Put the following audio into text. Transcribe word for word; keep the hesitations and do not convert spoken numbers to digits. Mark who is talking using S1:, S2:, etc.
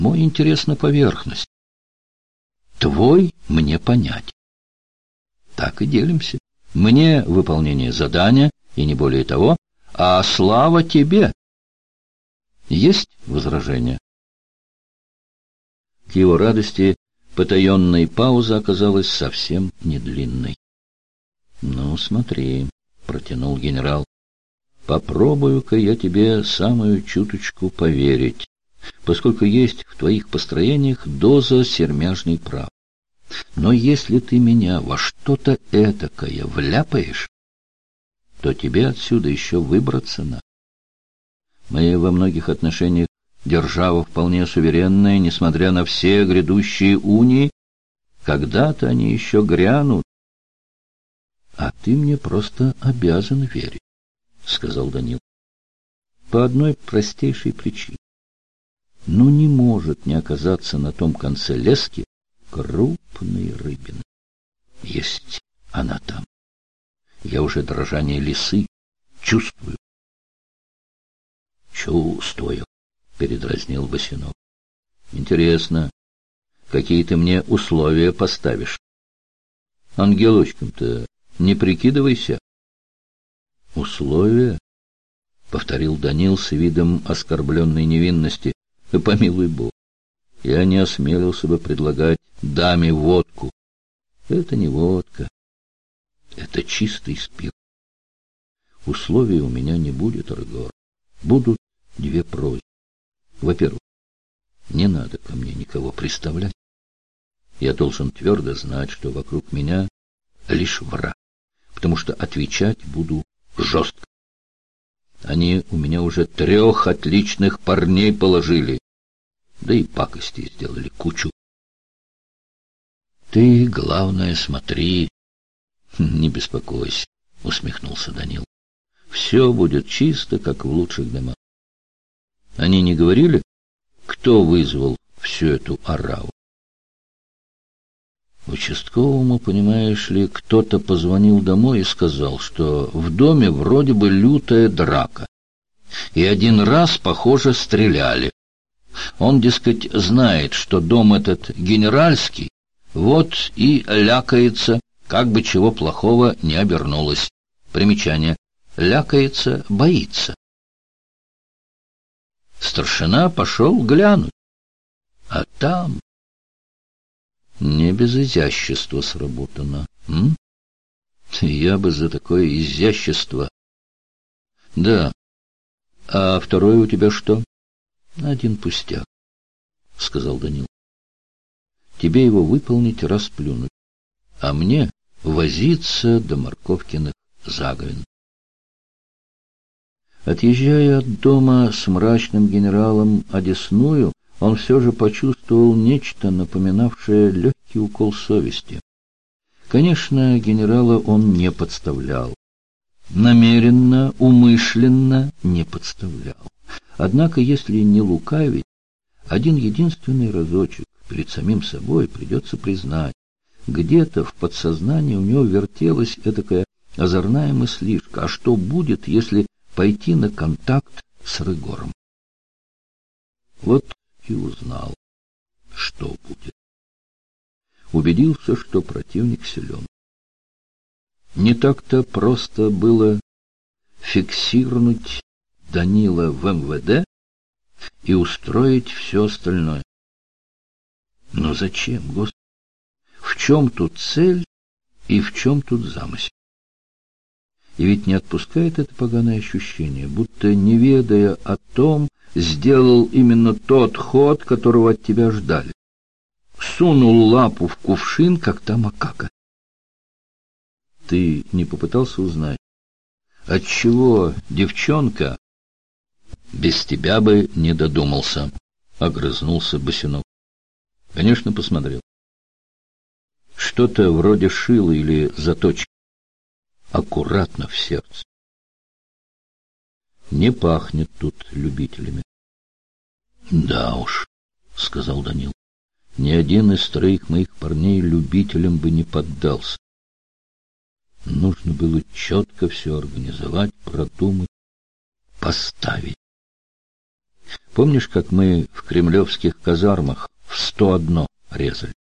S1: Мой интерес на поверхность. Твой мне понять. Так и делимся. Мне выполнение задания, и не более того, а слава тебе. Есть возражения? К его радости потаенная пауза оказалась совсем не длинной. — Ну, смотри, — протянул генерал, — попробую-ка я тебе самую чуточку поверить, поскольку есть в твоих построениях доза сермяжной правды. Но если ты меня во что-то этакое вляпаешь, то тебе отсюда еще выбраться надо. Мы во многих отношениях держава вполне суверенная, несмотря на все грядущие унии. Когда-то они еще грянут. — А ты мне просто обязан верить, — сказал Данил. — По одной простейшей причине. Ну, не может не оказаться на том конце лески крупной рыбины. Есть она там. Я уже дрожание лисы чувствую. — Чувствую, — передразнил Босинов. — Интересно, какие ты мне условия поставишь? Ангелочком-то не прикидывайся. — Условия? — повторил Данил с видом оскорбленной невинности. — Помилуй Бог, я не осмелился бы предлагать даме водку. Это не водка, это чистый спирт. Условий у меня не будет, Рыгор. Будут две просьбы. Во-первых, не надо ко мне никого приставлять. Я должен твердо знать, что вокруг меня лишь враг, потому что отвечать буду жестко. Они у меня уже трех отличных парней положили, да и пакости сделали кучу. Ты, главное, смотри. Не беспокойся, усмехнулся Данил. Все будет чисто, как в лучших домах. Они не говорили, кто вызвал всю эту ораву? Участковому, понимаешь ли, кто-то позвонил домой и сказал, что в доме вроде бы лютая драка. И один раз, похоже, стреляли. Он, дескать, знает, что дом этот генеральский, вот и лякается, как бы чего плохого не обернулось. Примечание. Лякается, боится. Старшина пошел глянуть. А там... Не без изящества сработано. М? Я бы за такое изящество... Да. А второе у тебя что? Один пустяк, — сказал Данил. Тебе его выполнить, расплюнуть, а мне возиться до Морковкиных заговен. Отъезжая от дома с мрачным генералом Одесную, он все же почувствовал нечто, напоминавшее легкий укол совести. Конечно, генерала он не подставлял. Намеренно, умышленно не подставлял. Однако, если не лукавить, один единственный разочек перед самим собой придется признать. Где-то в подсознании у него вертелась этакая озорная мыслишка. А что будет, если пойти на контакт с Рыгором? Вот и узнал, что будет. Убедился, что противник силен. Не так-то просто было фиксировать Данила в эм вэ дэ и устроить все остальное. Но зачем, Господи? В чем тут цель и в чем тут замысел? И ведь не отпускает это поганое ощущение, будто, не ведая о том, сделал именно тот ход, которого от тебя ждали. Сунул лапу в кувшин, как та макака. Ты не попытался узнать, отчего девчонка... Без тебя бы не додумался, — огрызнулся Босинов. Конечно, посмотрел. Что-то вроде шила или заточки. Аккуратно в сердце. Не пахнет тут любителями. Да уж, — сказал Данил, — ни один из троих моих парней любителям бы не поддался. Нужно было четко все организовать, продумать, поставить. Помнишь, как мы в кремлевских казармах в сто одно резали?